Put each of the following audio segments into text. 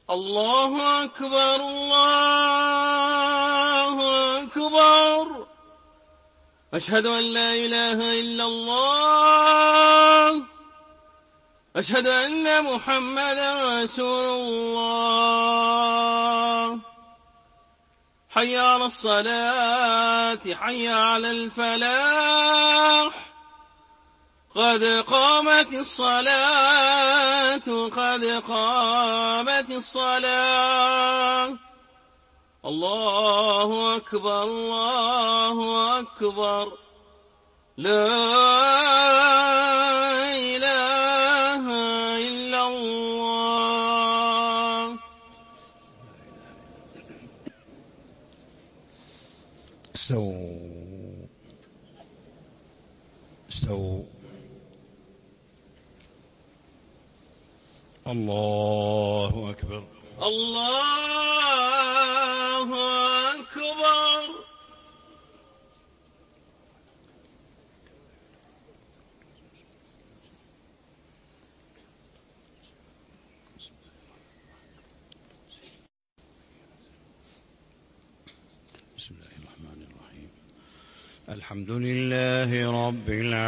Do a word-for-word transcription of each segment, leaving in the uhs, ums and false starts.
الله أكبر الله أكبر. أشهد أن لا إله إلا الله. أشهد أن محمدا رسول الله. حي على الصلاة حي على الفلاح. قد قامت الصلاة قد قامت الصلاة. الله أكبر الله أكبر. لا إله إلا الله. استووا استووا. الله أكبر الله أكبر. بسم الله الرحمن الرحيم. الحمد لله رب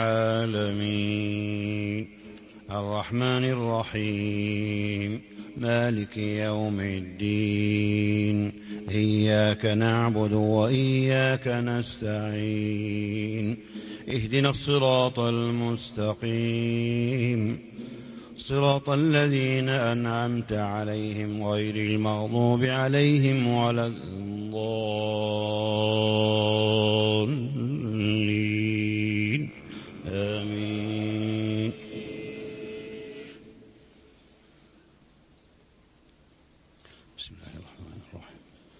العالمين الرحمن الرحيم مالك يوم الدين. إياك نعبد وإياك نستعين. اهدنا الصراط المستقيم صراط الذين أنعمت عليهم غير المغضوب عليهم ولا الضالين. آمين. بسم الله الرحمن الرحيم.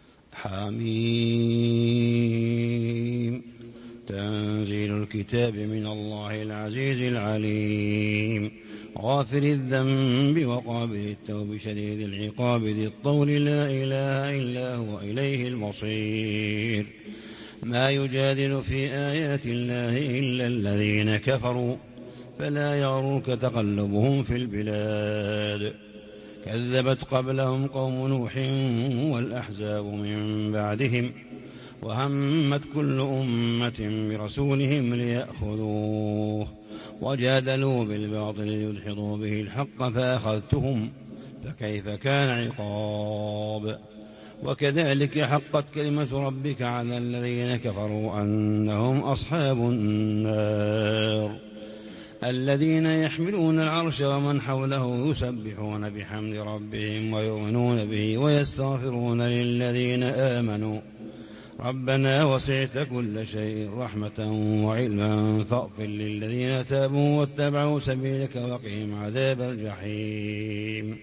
حميم. تنزيل الكتاب من الله العزيز العليم غافر الذنب وقابل التوب شديد العقاب ذي الطول لا إله إلا هو إليه المصير. ما يجادل في آيات الله إلا الذين كفروا فلا يغرك تقلبهم في البلاد. كذبت قبلهم قوم نوح والأحزاب من بعدهم وهمت كل أمة برسولهم ليأخذوه وجادلوا بالباطل ليدحضوا به الحق فأخذتهم فكيف كان عقاب. وكذلك حقت كلمة ربك على الذين كفروا أنهم أصحاب النار. الذين يحملون العرش ومن حوله يسبحون بحمد ربهم ويؤمنون به ويستغفرون للذين آمنوا ربنا وسعت كل شيء رحمة وعلما فاغفر للذين تابوا واتبعوا سبيلك وقهم عذاب الجحيم.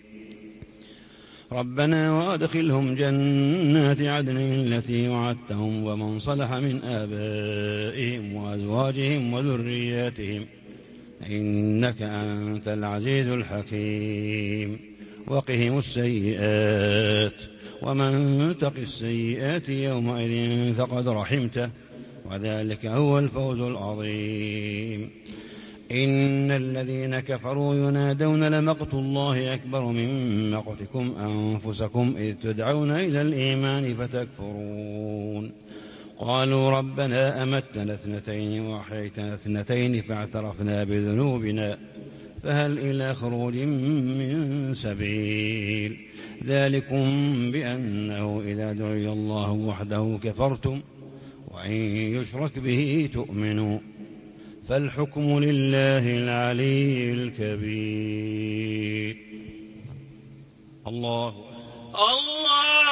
ربنا وادخلهم جنات عدن التي وعدتهم ومن صلح من آبائهم وأزواجهم وذرياتهم إنك أنت العزيز الحكيم. وقهم السيئات ومن تق السيئات يومئذ فقد رحمته وذلك هو الفوز العظيم. إن الذين كفروا ينادون لمقت الله أكبر من مقتكم أنفسكم إذ تدعون إلى الإيمان فتكفرون. قالوا ربنا أمتنا اثنتين وأحييتنا اثنتين فاعترفنا بذنوبنا فهل إلى خروج من سبيل. ذلكم بأنه إذا دعي الله وحده كفرتم وإن يشرك به تؤمنوا فالحكم لله العلي الكبير. الله الله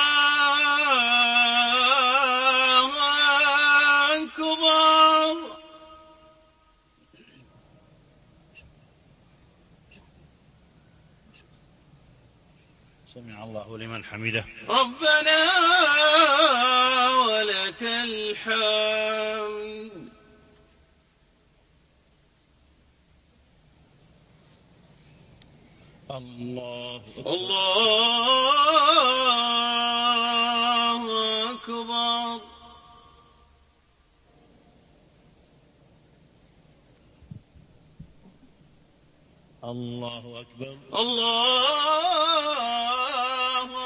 أكبر. سمع الله لمن حمده. ربنا ولك الحمد. الله الله أكبر. الله أكبر. الله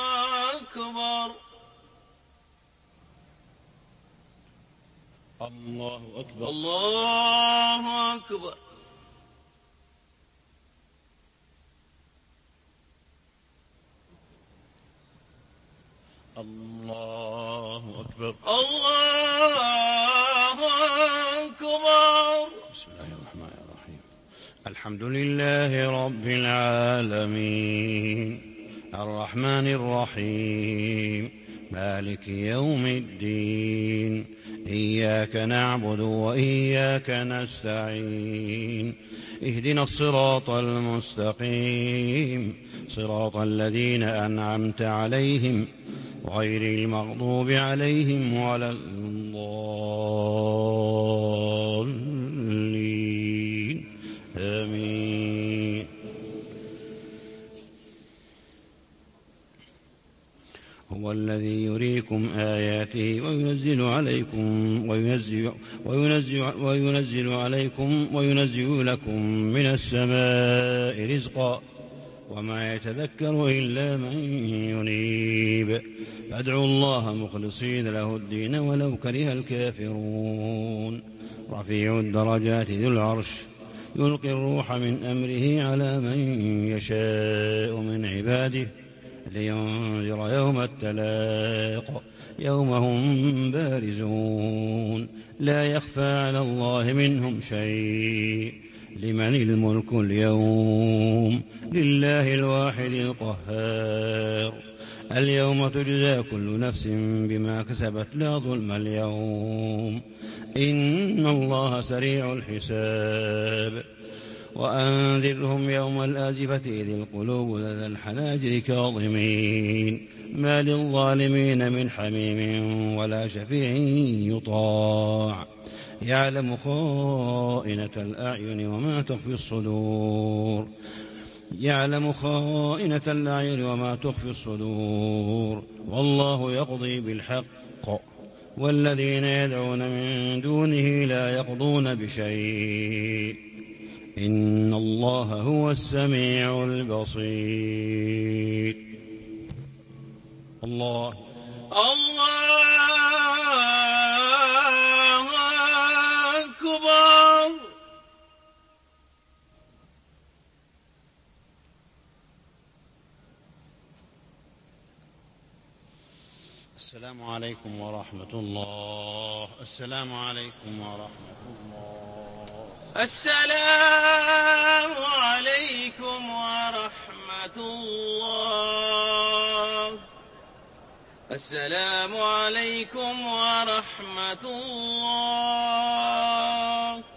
الله أكبر. الله أكبر. الله أكبر. الله أكبر. بسم الله الرحمن الرحيم. الحمد لله رب العالمين الرحمن الرحيم مالك يوم الدين إياك نعبد وإياك نستعين اهدنا الصراط المستقيم صراط الذين أنعمت عليهم غير المغضوب عليهم ولا الضالين آمين. هو الذي يريكم آياته وينزل عليكم وينزل, وينزل, وينزل عليكم وينزل لكم من السماء رزقا وما يتذكر إلا من ينيب فادعوا الله مخلصين له الدين ولو كره الكافرون. رفيع الدرجات ذو العرش يلقي الروح من أمره على من يشاء من عباده لينذر يوم التلاق يوم هم بارزون لا يخفى على الله منهم شيء لمن الملك اليوم لله الواحد القهار. اليوم تجزى كل نفس بما كسبت لا ظلم اليوم إن الله سريع الحساب. وأنذرهم يوم الآزفة إذ القلوب لدى الحناجر كاظمين ما للظالمين من حميم ولا شفيع يطاع يعلم خائنة الأعين وما تخفي الصدور يعلم خائنة الأعين وما تخفي الصدور والله يقضي بالحق والذين يدعون من دونه لا يقضون بشيء إن الله هو السميع البصير. الله الله أكبر. السلام عليكم ورحمة الله. السلام عليكم ورحمة الله. السلام عليكم ورحمة الله. السلام عليكم ورحمة الله.